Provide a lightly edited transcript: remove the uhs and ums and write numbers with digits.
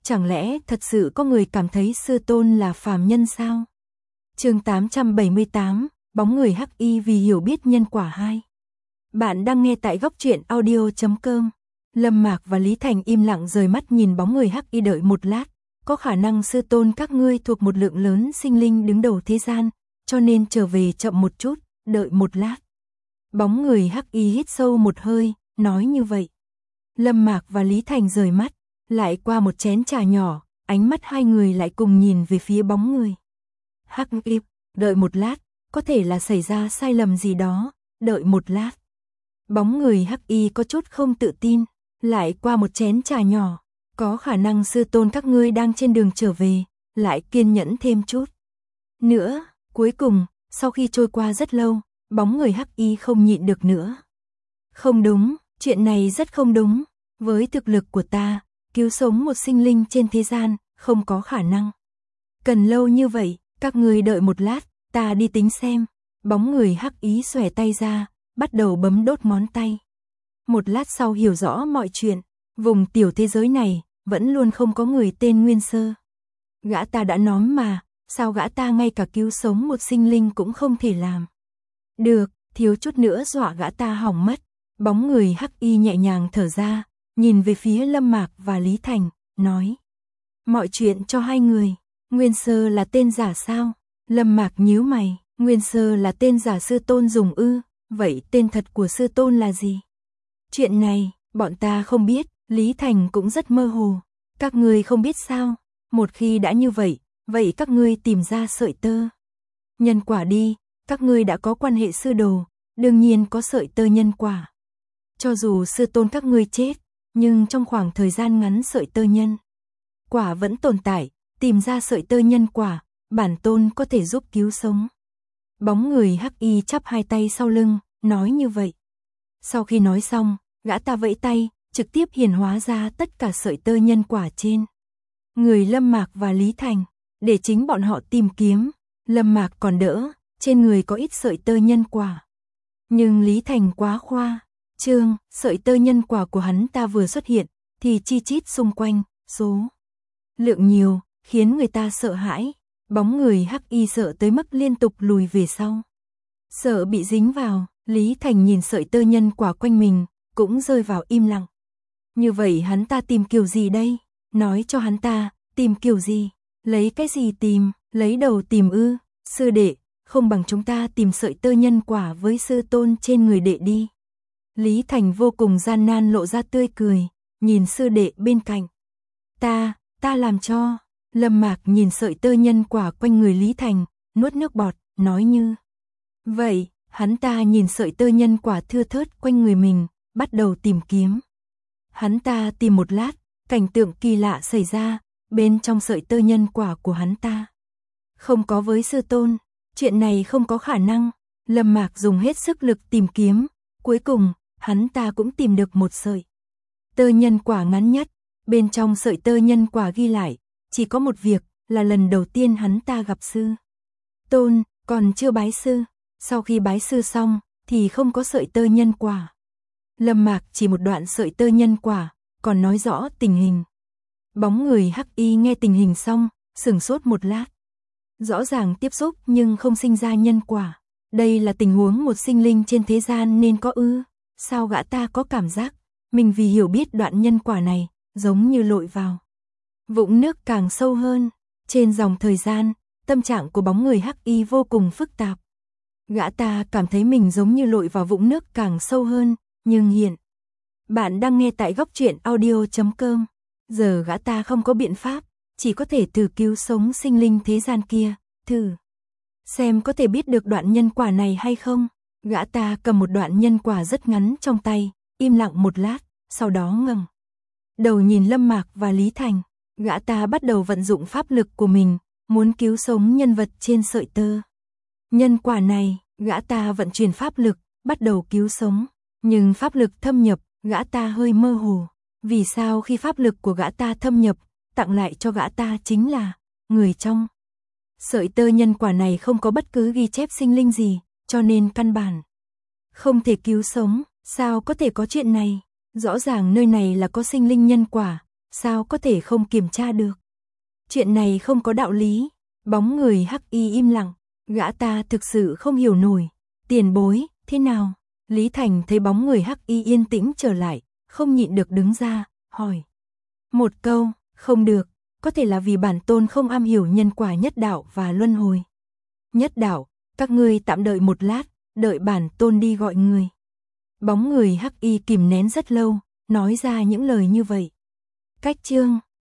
Chẳng lẽ thật sự có người cảm thấy sư tôn là phàm nhân sao? Chương 878, bóng người hắc y vì hiểu biết nhân quả 2. Bạn đang nghe tại góc truyện audio.com. Lâm Mạc và Lý Thành im lặng rời mắt nhìn bóng người hắc y. Đợi một lát, có khả năng sư tôn các ngươi thuộc một lượng lớn sinh linh đứng đầu thế gian, cho nên trở về chậm một chút, đợi một lát. Bóng người hắc y hít sâu một hơi, nói như vậy. Lâm Mạc và Lý Thành rời mắt, lại qua một chén trà nhỏ, ánh mắt hai người lại cùng nhìn về phía bóng người hắc y. Đợi một lát, có thể là xảy ra sai lầm gì đó, đợi một lát. Bóng người hắc y có chút không tự tin, lại qua một chén trà nhỏ, có khả năng sư tôn các ngươi đang trên đường trở về, lại kiên nhẫn thêm chút nữa. Cuối cùng, sau khi trôi qua rất lâu, bóng người hắc y không nhịn được nữa. Không đúng, chuyện này rất không đúng, với thực lực của ta, cứu sống một sinh linh trên thế gian, không có khả năng. Cần lâu như vậy, các ngươi đợi một lát, ta đi tính xem. Bóng người hắc y xòe tay ra, bắt đầu bấm đốt ngón tay. Một lát sau hiểu rõ mọi chuyện, vùng tiểu thế giới này, vẫn luôn không có người tên Nguyên Sơ. Gã ta đã nói mà, sao gã ta ngay cả cứu sống một sinh linh cũng không thể làm. Được, thiếu chút nữa dọa gã ta hỏng mất. Bóng người hắc y nhẹ nhàng thở ra, nhìn về phía Lâm Mạc và Lý Thành, nói. Mọi chuyện cho hai người, Nguyên Sơ là tên giả sao? Lâm Mạc nhíu mày, Nguyên Sơ là tên giả sư tôn dùng ư, vậy tên thật của sư tôn là gì? Chuyện này, bọn ta không biết, Lý Thành cũng rất mơ hồ. Các ngươi không biết sao? Một khi đã như vậy, vậy các ngươi tìm ra sợi tơ nhân quả đi, các ngươi đã có quan hệ sư đồ, đương nhiên có sợi tơ nhân quả. Cho dù sư tôn các ngươi chết, nhưng trong khoảng thời gian ngắn sợi tơ nhân quả vẫn tồn tại, tìm ra sợi tơ nhân quả, bản tôn có thể giúp cứu sống. Bóng người hắc y chắp hai tay sau lưng, nói như vậy. Sau khi nói xong, gã ta vẫy tay, trực tiếp hiển hóa ra tất cả sợi tơ nhân quả trên người Lâm Mạc và Lý Thành, để chính bọn họ tìm kiếm. Lâm Mạc còn đỡ, trên người có ít sợi tơ nhân quả. Nhưng Lý Thành quá khoa trương, sợi tơ nhân quả của hắn ta vừa xuất hiện, thì chi chít xung quanh, số lượng nhiều, khiến người ta sợ hãi. Bóng người hắc y sợ tới mức liên tục lùi về sau. Sợ bị dính vào, Lý Thành nhìn sợi tơ nhân quả quanh mình, cũng rơi vào im lặng. Như vậy hắn ta tìm kiểu gì đây? Nói cho hắn ta, tìm kiểu gì? Lấy cái gì tìm? Lấy đầu tìm ư? Sư đệ, không bằng chúng ta tìm sợi tơ nhân quả với sư tôn trên người đệ đi. Lý Thành vô cùng gian nan lộ ra tươi cười, nhìn sư đệ bên cạnh. Ta làm cho. Lâm Mạc nhìn sợi tơ nhân quả quanh người Lý Thành, nuốt nước bọt, nói như vậy. Hắn ta nhìn sợi tơ nhân quả thưa thớt quanh người mình, bắt đầu tìm kiếm. Hắn ta tìm một lát, cảnh tượng kỳ lạ xảy ra, bên trong sợi tơ nhân quả của hắn ta không có với sư tôn, chuyện này không có khả năng. Lâm Mạc dùng hết sức lực tìm kiếm, cuối cùng, hắn ta cũng tìm được một sợi tơ nhân quả ngắn nhất. Bên trong sợi tơ nhân quả ghi lại, chỉ có một việc, là lần đầu tiên hắn ta gặp sư tôn, còn chưa bái sư. Sau khi bái sư xong, thì không có sợi tơ nhân quả. Lâm Mạc chỉ một đoạn sợi tơ nhân quả, còn nói rõ tình hình. Bóng người hắc y nghe tình hình xong, sửng sốt một lát. Rõ ràng tiếp xúc nhưng không sinh ra nhân quả. Đây là tình huống một sinh linh trên thế gian nên có ư? Sao gã ta có cảm giác, mình vì hiểu biết đoạn nhân quả này, giống như lội vào vũng nước càng sâu hơn. Trên dòng thời gian, tâm trạng của bóng người hắc y vô cùng phức tạp. Gã ta cảm thấy mình giống như lội vào vũng nước càng sâu hơn, nhưng hiện bạn đang nghe tại góc truyện audio.com. Giờ gã ta không có biện pháp, chỉ có thể thử cứu sống sinh linh thế gian kia, thử xem có thể biết được đoạn nhân quả này hay không. Gã ta cầm một đoạn nhân quả rất ngắn trong tay, im lặng một lát, sau đó ngẩng đầu nhìn Lâm Mạc và Lý Thành. Gã ta bắt đầu vận dụng pháp lực của mình, muốn cứu sống nhân vật trên sợi tơ nhân quả này. Gã ta vận chuyển pháp lực, bắt đầu cứu sống. Nhưng pháp lực thâm nhập, gã ta hơi mơ hồ. Vì sao khi pháp lực của gã ta thâm nhập, tặng lại cho gã ta chính là người trong sợi tơ nhân quả này không có bất cứ ghi chép sinh linh gì, cho nên căn bản không thể cứu sống. Sao có thể có chuyện này? Rõ ràng nơi này là có sinh linh nhân quả, sao có thể không kiểm tra được? Chuyện này không có đạo lý. Bóng người hắc y im lặng, gã ta thực sự không hiểu nổi. Tiền bối, thế nào? Lý Thành thấy bóng người hắc y yên tĩnh trở lại, không nhịn được đứng ra, hỏi. Một câu, không được, có thể là vì bản tôn không am hiểu nhân quả nhất đạo và luân hồi. Nhất đạo, các ngươi tạm đợi một lát, đợi bản tôn đi gọi người. Bóng người hắc y kìm nén rất lâu, nói ra những lời như vậy. Cách chương